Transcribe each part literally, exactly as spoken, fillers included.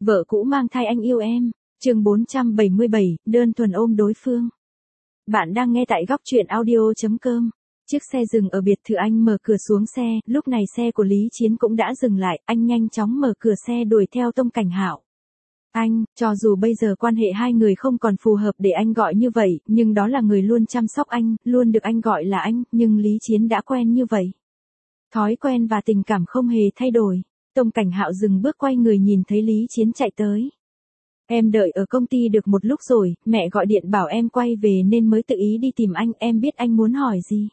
Vợ cũ mang thai anh yêu em. Chương bốn trăm bảy mươi bảy, đơn thuần ôm đối phương. Bạn đang nghe tại góc truyện audio chấm com. Chiếc xe dừng ở biệt thự, anh mở cửa xuống xe, lúc này xe của Lý Chiến cũng đã dừng lại, anh nhanh chóng mở cửa xe đuổi theo Tông Cảnh Hạo. Anh, cho dù bây giờ quan hệ hai người không còn phù hợp để anh gọi như vậy, nhưng đó là người luôn chăm sóc anh, luôn được anh gọi là anh, nhưng Lý Chiến đã quen như vậy. Thói quen và tình cảm không hề thay đổi. Tông Cảnh Hạo dừng bước quay người nhìn thấy Lý Chiến chạy tới. Em đợi ở công ty được một lúc rồi, mẹ gọi điện bảo em quay về nên mới tự ý đi tìm anh, em biết anh muốn hỏi gì.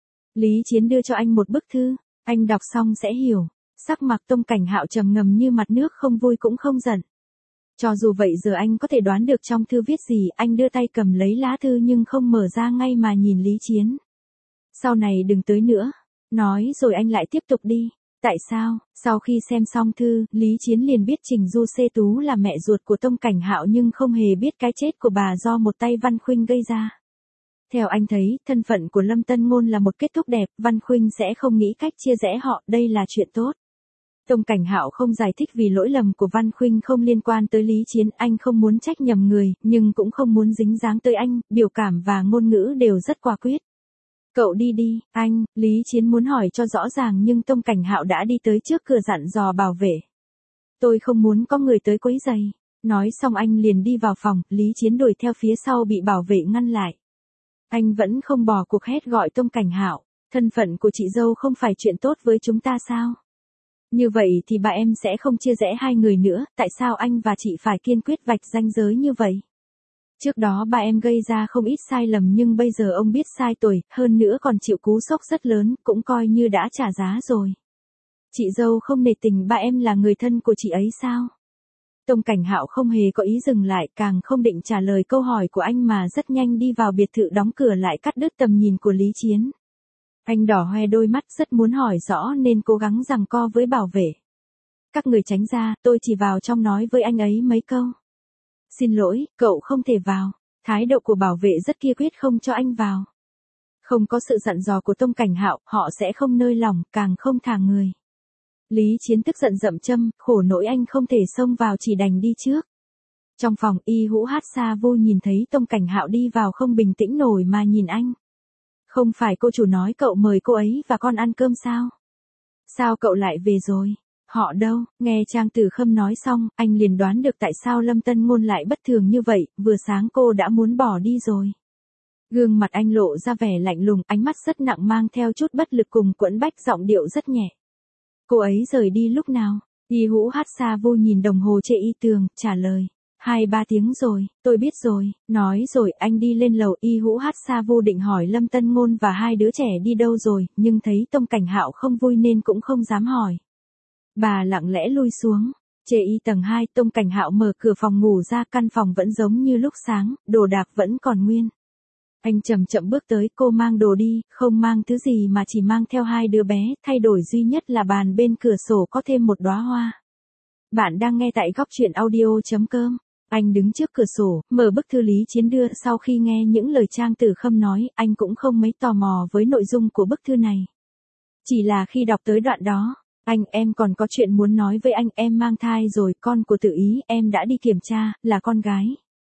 Lý Chiến đưa cho anh một bức thư, anh đọc xong sẽ hiểu. Sắc mặt Tông Cảnh Hạo trầm ngầm như mặt nước, không vui cũng không giận. Cho dù vậy giờ anh có thể đoán được trong thư viết gì, anh đưa tay cầm lấy lá thư nhưng không mở ra ngay mà nhìn Lý Chiến. Sau này đừng tới nữa. Nói rồi anh lại tiếp tục đi. Tại sao? Sau khi xem xong thư, Lý Chiến liền biết Trình Du Xê Tú là mẹ ruột của Tông Cảnh Hạo nhưng không hề biết cái chết của bà do một tay Văn Khuynh gây ra. Theo anh thấy, thân phận của Lâm Tân Ngôn là một kết thúc đẹp, Văn Khuynh sẽ không nghĩ cách chia rẽ họ, đây là chuyện tốt. Tông Cảnh Hạo không giải thích vì lỗi lầm của Văn Khuynh không liên quan tới Lý Chiến, anh không muốn trách nhầm người, nhưng cũng không muốn dính dáng tới anh, biểu cảm và ngôn ngữ đều rất quả quyết. Cậu đi đi, anh, Lý Chiến muốn hỏi cho rõ ràng nhưng Tông Cảnh Hạo đã đi tới trước cửa dặn dò bảo vệ. Tôi không muốn có người tới quấy rầy. Nói xong anh liền đi vào phòng, Lý Chiến đuổi theo phía sau bị bảo vệ ngăn lại. Anh vẫn không bỏ cuộc hét gọi Tông Cảnh Hạo, thân phận của chị dâu không phải chuyện tốt với chúng ta sao? Như vậy thì bà em sẽ không chia rẽ hai người nữa, tại sao anh và chị phải kiên quyết vạch ranh giới như vậy? Trước đó ba em gây ra không ít sai lầm nhưng bây giờ ông biết sai tuổi, hơn nữa còn chịu cú sốc rất lớn, cũng coi như đã trả giá rồi. Chị dâu không nể tình ba em là người thân của chị ấy sao? Tông Cảnh Hạo không hề có ý dừng lại, càng không định trả lời câu hỏi của anh mà rất nhanh đi vào biệt thự đóng cửa lại, cắt đứt tầm nhìn của Lý Chiến. Anh đỏ hoe đôi mắt rất muốn hỏi rõ nên cố gắng giằng co với bảo vệ. Các người tránh ra, tôi chỉ vào trong nói với anh ấy mấy câu. Xin lỗi, cậu không thể vào. Thái độ của bảo vệ rất kiên quyết không cho anh vào. Không có sự dặn dò của Tông Cảnh Hạo, họ sẽ không nơi lỏng, càng không thả người. Lý Chiến tức giận dậm châm, khổ nỗi anh không thể xông vào chỉ đành đi trước. Trong phòng, Y Hữu Hát Sa Vô nhìn thấy Tông Cảnh Hạo đi vào không bình tĩnh nổi mà nhìn anh. Không phải cô chủ nói cậu mời cô ấy và con ăn cơm sao? Sao cậu lại về rồi? Họ đâu? Nghe Trang Tử Khâm nói xong, anh liền đoán được tại sao Lâm Tân Ngôn lại bất thường như vậy, vừa sáng cô đã muốn bỏ đi rồi. Gương mặt anh lộ ra vẻ lạnh lùng, ánh mắt rất nặng mang theo chút bất lực cùng quẫn bách, giọng điệu rất nhẹ. Cô ấy rời đi lúc nào? Y Hữu Hát Sa Vô nhìn đồng hồ trên y tường, trả lời. Hai ba tiếng rồi, tôi biết rồi. Nói rồi anh đi lên lầu. Y Hữu Hát Sa Vô định hỏi Lâm Tân Ngôn và hai đứa trẻ đi đâu rồi, nhưng thấy Tông Cảnh Hạo không vui nên cũng không dám hỏi. Bà lặng lẽ lui xuống. Trên y tầng hai, Tông Cảnh Hạo mở cửa phòng ngủ ra, căn phòng vẫn giống như lúc sáng, đồ đạc vẫn còn nguyên. Anh chậm chậm bước tới, cô mang đồ đi, không mang thứ gì mà chỉ mang theo hai đứa bé, thay đổi duy nhất là bàn bên cửa sổ có thêm một đóa hoa. Bạn đang nghe tại góc truyện audio chấm com. Anh đứng trước cửa sổ, mở bức thư Lý Chiến đưa, sau khi nghe những lời Trang Tử Khâm nói, anh cũng không mấy tò mò với nội dung của bức thư này. Chỉ là khi đọc tới đoạn đó, anh, em còn có chuyện muốn nói với anh, em mang thai rồi, con của Tự Ý, em đã đi kiểm tra, là con gái.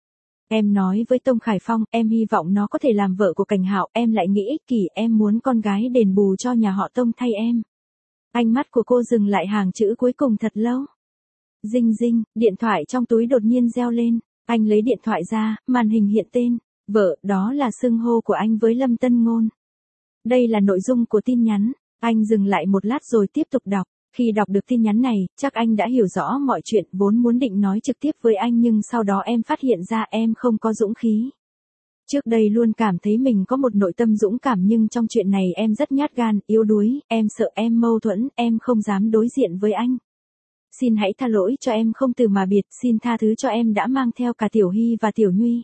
Em nói với Tông Khải Phong, em hy vọng nó có thể làm vợ của Cảnh Hạo, em lại nghĩ ích kỷ, em muốn con gái đền bù cho nhà họ Tông thay em. Ánh mắt của cô dừng lại hàng chữ cuối cùng thật lâu. Dinh dinh, điện thoại trong túi đột nhiên reo lên, anh lấy điện thoại ra, màn hình hiện tên, vợ, đó là xưng hô của anh với Lâm Tân Ngôn. Đây là nội dung của tin nhắn, anh dừng lại một lát rồi tiếp tục đọc. Khi đọc được tin nhắn này, chắc anh đã hiểu rõ mọi chuyện, vốn muốn định nói trực tiếp với anh nhưng sau đó em phát hiện ra em không có dũng khí. Trước đây luôn cảm thấy mình có một nội tâm dũng cảm nhưng trong chuyện này em rất nhát gan, yếu đuối, em sợ em mâu thuẫn, em không dám đối diện với anh. Xin hãy tha lỗi cho em không từ mà biệt, xin tha thứ cho em đã mang theo cả Tiểu Hy và Tiểu Nhuy.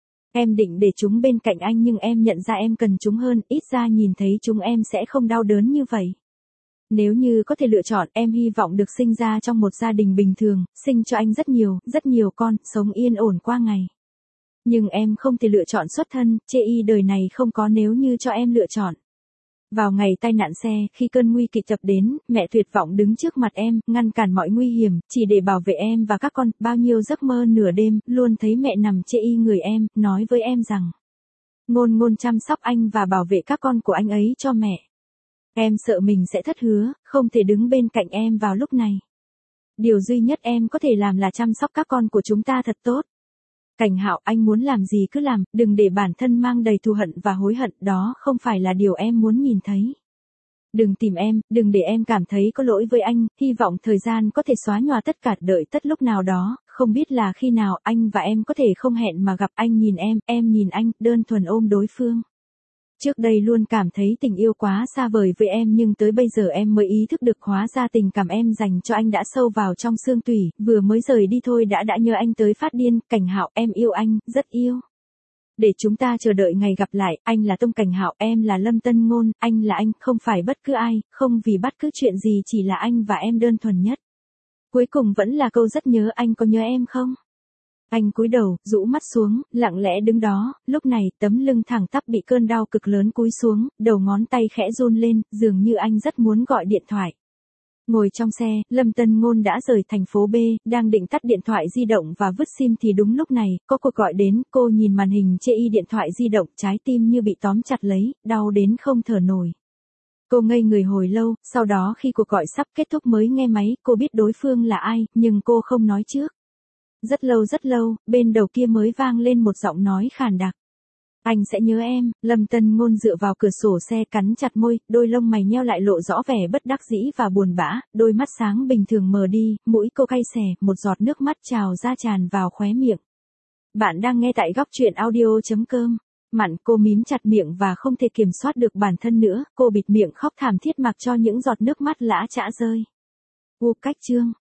Em định để chúng bên cạnh anh nhưng em nhận ra em cần chúng hơn, ít ra nhìn thấy chúng em sẽ không đau đớn như vậy. Nếu như có thể lựa chọn, em hy vọng được sinh ra trong một gia đình bình thường, sinh cho anh rất nhiều, rất nhiều con, sống yên ổn qua ngày. Nhưng em không thể lựa chọn xuất thân, chê y đời này không có nếu như cho em lựa chọn. Vào ngày tai nạn xe, khi cơn nguy kịch ập đến, mẹ tuyệt vọng đứng trước mặt em, ngăn cản mọi nguy hiểm, chỉ để bảo vệ em và các con. Bao nhiêu giấc mơ nửa đêm, luôn thấy mẹ nằm chê y người em, nói với em rằng Ngôn Ngôn chăm sóc anh và bảo vệ các con của anh ấy cho mẹ. Em sợ mình sẽ thất hứa, không thể đứng bên cạnh em vào lúc này. Điều duy nhất em có thể làm là chăm sóc các con của chúng ta thật tốt. Cảnh Hạo, anh muốn làm gì cứ làm, đừng để bản thân mang đầy thù hận và hối hận, đó không phải là điều em muốn nhìn thấy. Đừng tìm em, đừng để em cảm thấy có lỗi với anh, hy vọng thời gian có thể xóa nhòa tất cả, đợi tất lúc nào đó, không biết là khi nào anh và em có thể không hẹn mà gặp. Anh nhìn em, em nhìn anh, đơn thuần ôm đối phương. Trước đây luôn cảm thấy tình yêu quá xa vời với em, nhưng tới bây giờ em mới ý thức được hóa ra tình cảm em dành cho anh đã sâu vào trong xương tủy, vừa mới rời đi thôi đã đã nhớ anh tới phát điên. Cảnh Hạo, em yêu anh, rất yêu. Để chúng ta chờ đợi ngày gặp lại, anh là Tông Cảnh Hạo, em là Lâm Tân Ngôn, anh là anh, không phải bất cứ ai, không vì bất cứ chuyện gì, chỉ là anh và em đơn thuần nhất. Cuối cùng vẫn là câu rất nhớ anh, có nhớ em không? Anh cúi đầu, rũ mắt xuống, lặng lẽ đứng đó, lúc này tấm lưng thẳng tắp bị cơn đau cực lớn cúi xuống, đầu ngón tay khẽ run lên, dường như anh rất muốn gọi điện thoại. Ngồi trong xe, Lâm Tân Ngôn đã rời thành phố B, đang định tắt điện thoại di động và vứt sim thì đúng lúc này, có cuộc gọi đến, cô nhìn màn hình chê y điện thoại di động, trái tim như bị tóm chặt lấy, đau đến không thở nổi. Cô ngây người hồi lâu, sau đó khi cuộc gọi sắp kết thúc mới nghe máy, cô biết đối phương là ai, nhưng cô không nói trước. Rất lâu rất lâu, bên đầu kia mới vang lên một giọng nói khàn đặc. Anh sẽ nhớ em. Lâm Tân Ngôn dựa vào cửa sổ xe cắn chặt môi, đôi lông mày nheo lại lộ rõ vẻ bất đắc dĩ và buồn bã, đôi mắt sáng bình thường mờ đi, mũi cô cay xè, một giọt nước mắt trào ra tràn vào khóe miệng. Bạn đang nghe tại góc truyện audio chấm com. Mặn, cô mím chặt miệng và không thể kiểm soát được bản thân nữa, cô bịt miệng khóc thảm thiết mặc cho những giọt nước mắt lã chã rơi. U cách chương.